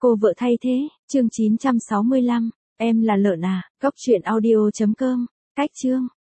Cô vợ thay thế, chương 965, em là lợn à, cóc truyện audio.com, cách chương.